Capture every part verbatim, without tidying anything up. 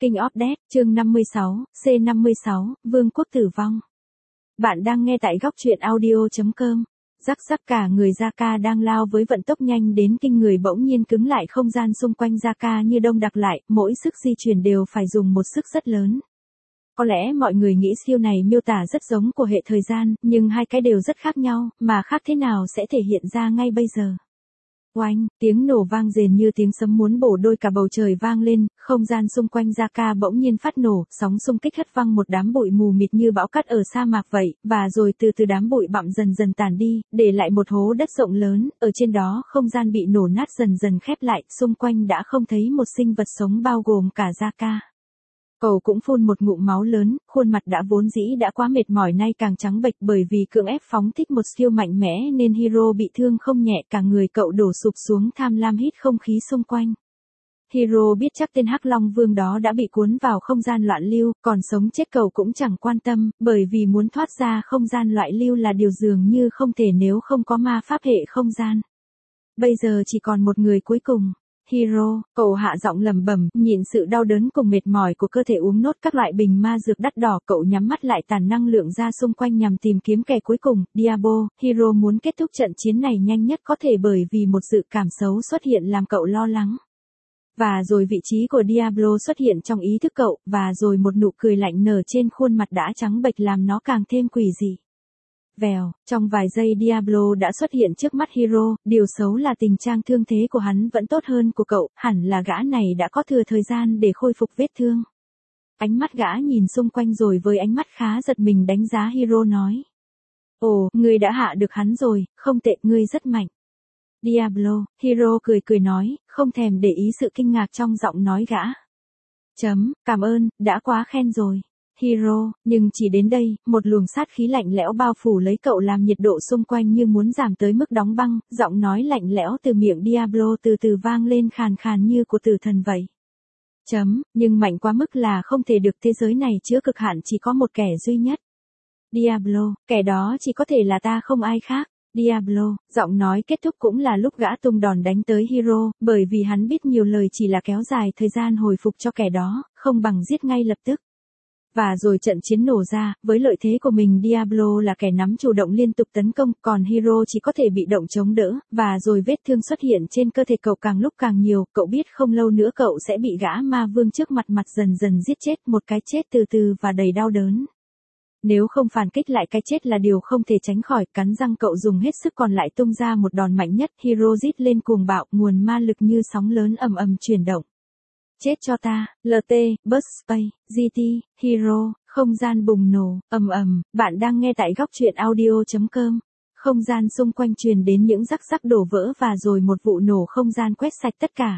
King of Death, chương năm mươi sáu, C năm mươi sáu, Vương quốc tử vong. Bạn đang nghe tại góc truyện audio chấm com. Rắc rắc cả người Zaka đang lao với vận tốc nhanh đến kinh người bỗng nhiên cứng lại, không gian xung quanh Zaka như đông đặc lại, mỗi sức di chuyển đều phải dùng một sức rất lớn. Có lẽ mọi người nghĩ siêu này miêu tả rất giống của hệ thời gian, nhưng hai cái đều rất khác nhau, mà khác thế nào sẽ thể hiện ra ngay bây giờ. Oanh, tiếng nổ vang rền như tiếng sấm muốn bổ đôi cả bầu trời vang lên, không gian xung quanh Zaka bỗng nhiên phát nổ, sóng xung kích hất văng một đám bụi mù mịt như bão cát ở sa mạc vậy, và rồi từ từ đám bụi bặm dần dần tàn đi, để lại một hố đất rộng lớn, ở trên đó không gian bị nổ nát dần dần khép lại, xung quanh đã không thấy một sinh vật sống bao gồm cả Zaka. Cậu cũng phun một ngụm máu lớn, khuôn mặt đã vốn dĩ đã quá mệt mỏi nay càng trắng bệch bởi vì cưỡng ép phóng thích một siêu mạnh mẽ nên Hiro bị thương không nhẹ, cả người cậu đổ sụp xuống tham lam hít không khí xung quanh. Hiro biết chắc tên Hắc Long Vương đó đã bị cuốn vào không gian loạn lưu, còn sống chết cậu cũng chẳng quan tâm, bởi vì muốn thoát ra không gian loạn lưu là điều dường như không thể nếu không có ma pháp hệ không gian. Bây giờ chỉ còn một người cuối cùng. Hiro, cậu hạ giọng lẩm bẩm, nhịn sự đau đớn cùng mệt mỏi của cơ thể uống nốt các loại bình ma dược đắt đỏ, cậu nhắm mắt lại tàn năng lượng ra xung quanh nhằm tìm kiếm kẻ cuối cùng, Diablo. Hiro muốn kết thúc trận chiến này nhanh nhất có thể bởi vì một dự cảm xấu xuất hiện làm cậu lo lắng. Và rồi vị trí của Diablo xuất hiện trong ý thức cậu, và rồi một nụ cười lạnh nở trên khuôn mặt đã trắng bệch làm nó càng thêm quỷ dị. Vèo, trong vài giây Diablo đã xuất hiện trước mắt Hiro, điều xấu là tình trạng thương thế của hắn vẫn tốt hơn của cậu, hẳn là gã này đã có thừa thời gian để khôi phục vết thương. Ánh mắt gã nhìn xung quanh rồi với ánh mắt khá giật mình đánh giá Hiro nói. Ồ, ngươi đã hạ được hắn rồi, không tệ, ngươi rất mạnh. Diablo, Hiro cười cười nói, không thèm để ý sự kinh ngạc trong giọng nói gã. Chấm, cảm ơn, đã quá khen rồi. Hiro, nhưng chỉ đến đây, một luồng sát khí lạnh lẽo bao phủ lấy cậu làm nhiệt độ xung quanh như muốn giảm tới mức đóng băng, giọng nói lạnh lẽo từ miệng Diablo từ từ vang lên khàn khàn như của tử thần vậy. Chấm, nhưng mạnh quá mức là không thể được, thế giới này chứa cực hạn chỉ có một kẻ duy nhất. Diablo, kẻ đó chỉ có thể là ta không ai khác. Diablo, giọng nói kết thúc cũng là lúc gã tung đòn đánh tới Hiro, bởi vì hắn biết nhiều lời chỉ là kéo dài thời gian hồi phục cho kẻ đó, không bằng giết ngay lập tức. Và rồi trận chiến nổ ra, với lợi thế của mình Diablo là kẻ nắm chủ động liên tục tấn công, còn Hiro chỉ có thể bị động chống đỡ, và rồi vết thương xuất hiện trên cơ thể cậu càng lúc càng nhiều, cậu biết không lâu nữa cậu sẽ bị gã ma vương trước mặt mặt dần dần giết chết, một cái chết từ từ và đầy đau đớn. Nếu không phản kích lại cái chết là điều không thể tránh khỏi, cắn răng cậu dùng hết sức còn lại tung ra một đòn mạnh nhất, Hiro rít lên cuồng bạo, nguồn ma lực như sóng lớn ầm ầm chuyển động. Chết cho ta, lờ tê, Burst Space, giê tê, Hero, không gian bùng nổ, ầm ầm, bạn đang nghe tại góc truyện audio chấm com. Không gian xung quanh truyền đến những rắc rắc đổ vỡ và rồi một vụ nổ không gian quét sạch tất cả.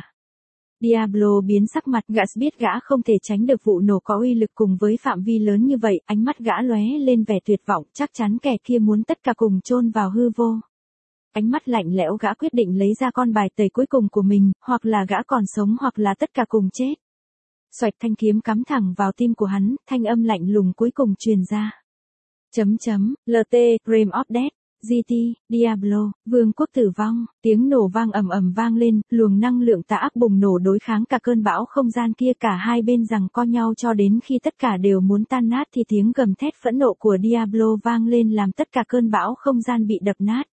Diablo biến sắc mặt, gã biết gã không thể tránh được vụ nổ có uy lực cùng với phạm vi lớn như vậy, ánh mắt gã lóe lên vẻ tuyệt vọng, chắc chắn kẻ kia muốn tất cả cùng chôn vào hư vô. Ánh mắt lạnh lẽo gã quyết định lấy ra con bài tẩy cuối cùng của mình, hoặc là gã còn sống hoặc là tất cả cùng chết. Xoạch, thanh kiếm cắm thẳng vào tim của hắn, thanh âm lạnh lùng cuối cùng truyền ra. Chấm chấm, lờ tê, Realm of Death, giê tê, Diablo, Vương quốc tử vong, tiếng nổ vang ầm ầm vang lên, luồng năng lượng tà ác bùng nổ đối kháng cả cơn bão không gian kia, cả hai bên giằng co nhau cho đến khi tất cả đều muốn tan nát thì tiếng gầm thét phẫn nộ của Diablo vang lên làm tất cả cơn bão không gian bị đập nát.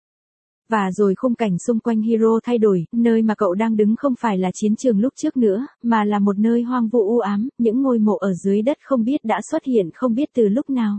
Và rồi khung cảnh xung quanh Hiro thay đổi, nơi mà cậu đang đứng không phải là chiến trường lúc trước nữa, mà là một nơi hoang vu u ám, những ngôi mộ ở dưới đất không biết đã xuất hiện không biết từ lúc nào.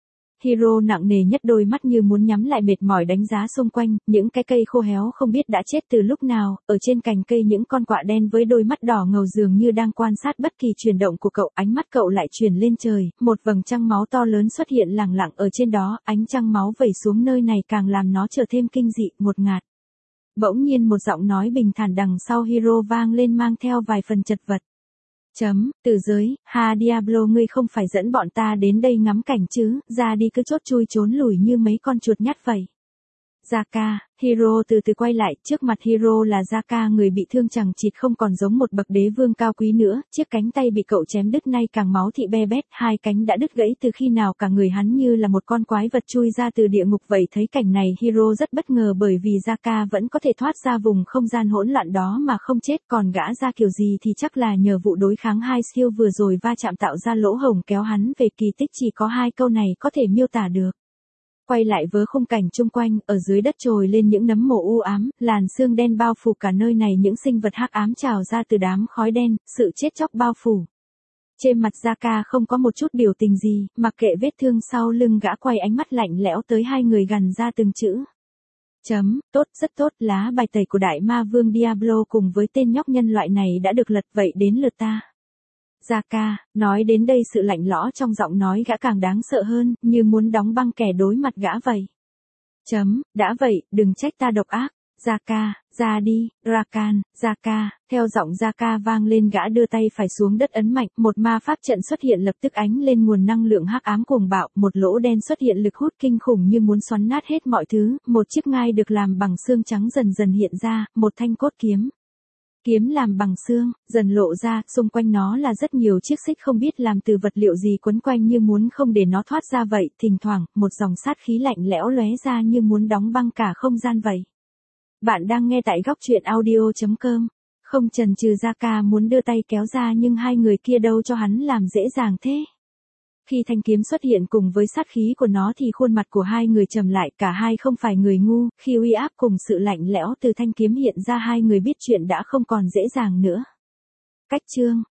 Hiro nặng nề nhất, đôi mắt như muốn nhắm lại, mệt mỏi đánh giá xung quanh, những cái cây khô héo không biết đã chết từ lúc nào, ở trên cành cây những con quạ đen với đôi mắt đỏ ngầu dường như đang quan sát bất kỳ chuyển động của cậu, ánh mắt cậu lại chuyển lên trời, một vầng trăng máu to lớn xuất hiện lẳng lặng ở trên đó, ánh trăng máu vẩy xuống nơi này càng làm nó trở thêm kinh dị, ngột ngạt. Bỗng nhiên một giọng nói bình thản đằng sau Hiro vang lên mang theo vài phần chật vật. Chấm, từ giới, ha Diablo, ngươi không phải dẫn bọn ta đến đây ngắm cảnh chứ, ra đi cứ chốt chui trốn lùi như mấy con chuột nhắt vậy. Zaka, Hiro từ từ quay lại, trước mặt Hiro là Zaka người bị thương chẳng chịt không còn giống một bậc đế vương cao quý nữa, chiếc cánh tay bị cậu chém đứt nay càng máu thịt be bét, hai cánh đã đứt gãy từ khi nào cả người hắn như là một con quái vật chui ra từ địa ngục vậy. Thấy cảnh này Hiro rất bất ngờ bởi vì Zaka vẫn có thể thoát ra vùng không gian hỗn loạn đó mà không chết, còn gã ra kiểu gì thì chắc là nhờ vụ đối kháng hai siêu vừa rồi va chạm tạo ra lỗ hổng kéo hắn về kỳ tích, chỉ có hai câu này có thể miêu tả được. Quay lại với khung cảnh chung quanh, ở dưới đất trồi lên những nấm mồ u ám, làn sương đen bao phủ cả nơi này, những sinh vật hắc ám trào ra từ đám khói đen, sự chết chóc bao phủ. Trên mặt Zaka không có một chút biểu tình gì, mặc kệ vết thương sau lưng, gã quay ánh mắt lạnh lẽo tới hai người gằn ra từng chữ. Chấm, tốt, rất tốt, lá bài tẩy của đại ma vương Diablo cùng với tên nhóc nhân loại này đã được lật, vậy đến lượt ta. Zaka, nói đến đây sự lạnh lẽo trong giọng nói gã càng đáng sợ hơn, như muốn đóng băng kẻ đối mặt gã vậy. Chấm, đã vậy, đừng trách ta độc ác. Zaka, ra đi, Rakan, Zaka, theo giọng Zaka vang lên, gã đưa tay phải xuống đất ấn mạnh, một ma pháp trận xuất hiện lập tức ánh lên nguồn năng lượng hắc ám cuồng bạo, một lỗ đen xuất hiện lực hút kinh khủng như muốn xoắn nát hết mọi thứ, một chiếc ngai được làm bằng xương trắng dần dần hiện ra, một thanh cốt kiếm. Kiếm làm bằng xương, dần lộ ra, xung quanh nó là rất nhiều chiếc xích không biết làm từ vật liệu gì quấn quanh như muốn không để nó thoát ra vậy, thỉnh thoảng, một dòng sát khí lạnh lẽo lóe ra như muốn đóng băng cả không gian vậy. Bạn đang nghe tại góc truyện audio chấm com. Không chần chừ, Zaka muốn đưa tay kéo ra nhưng hai người kia đâu cho hắn làm dễ dàng thế. Khi thanh kiếm xuất hiện cùng với sát khí của nó thì khuôn mặt của hai người trầm lại, cả hai không phải người ngu, khi uy áp cùng sự lạnh lẽo từ thanh kiếm hiện ra hai người biết chuyện đã không còn dễ dàng nữa. Cách chương